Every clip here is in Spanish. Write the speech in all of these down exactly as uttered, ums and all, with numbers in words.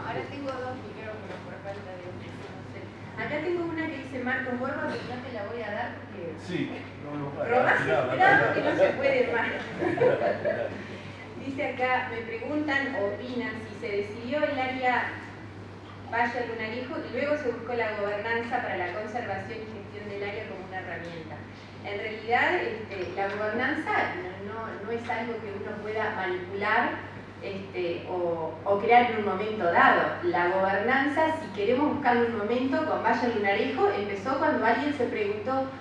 ahora tengo dos micrófonos por falta de uno, no sé. Acá tengo una que dice Marcos Borba, pero no te la voy a dar porque... Sí, no, no, para, robás tirá, el tirá, grado que tirá. no se puede más. Dice acá, me preguntan, opinan, si se decidió el área Valle Lunarijo y luego se buscó la gobernanza para la conservación y gestión del área como una herramienta. En realidad, este, la gobernanza no, no, no es algo que uno pueda manipular este, o, o crear en un momento dado. La gobernanza, si queremos buscarlo en un momento, con Valle Lunarejo, empezó cuando alguien se preguntó: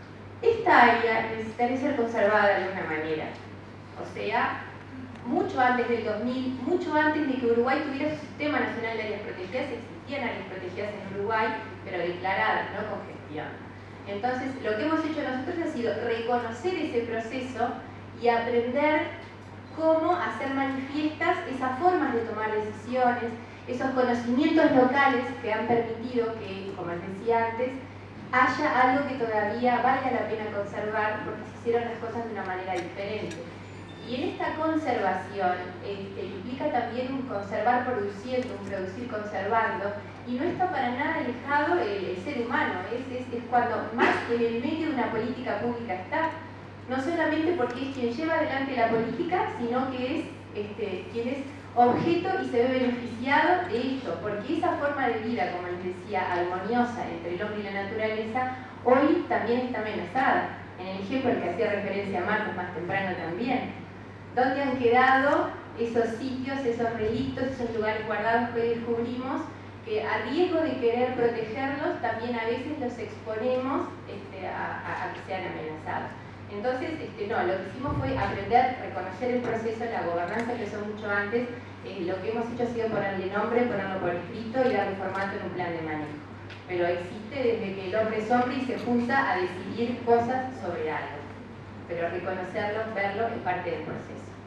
¿esta área necesitaría ser conservada de alguna manera? O sea, mucho antes del dos mil, mucho antes de que Uruguay tuviera su Sistema Nacional de Áreas Protegidas, existían áreas protegidas en Uruguay, pero declaradas, no con gestión. Entonces, lo que hemos hecho nosotros ha sido reconocer ese proceso y aprender cómo hacer manifiestas esas formas de tomar decisiones, esos conocimientos locales que han permitido que, como les decía antes, haya algo que todavía valga la pena conservar porque se hicieron las cosas de una manera diferente. Y en esta conservación este, implica también un conservar produciendo, un producir conservando, y no está para nada alejado el, el ser humano, es, es, es cuando más en el medio de una política pública está, no solamente porque es quien lleva adelante la política, sino que es este, quien es objeto y se ve beneficiado de esto, porque esa forma de vida, como les decía, armoniosa entre el hombre y la naturaleza, hoy también está amenazada. En el ejemplo al que hacía referencia Marcos más temprano también. ¿Dónde han quedado esos sitios, esos relictos, esos lugares guardados que hoy descubrimos, que a riesgo de querer protegerlos, también a veces los exponemos este, a, a, a que sean amenazados? Entonces, este, no, lo que hicimos fue aprender, reconocer el proceso, la gobernanza empezó mucho antes. Eh, lo que hemos hecho ha sido ponerle nombre, ponerlo por escrito y darle formato en un plan de manejo. Pero existe desde que el hombre es hombre y se junta a decidir cosas sobre algo. Pero reconocerlo, verlo, es parte del proceso.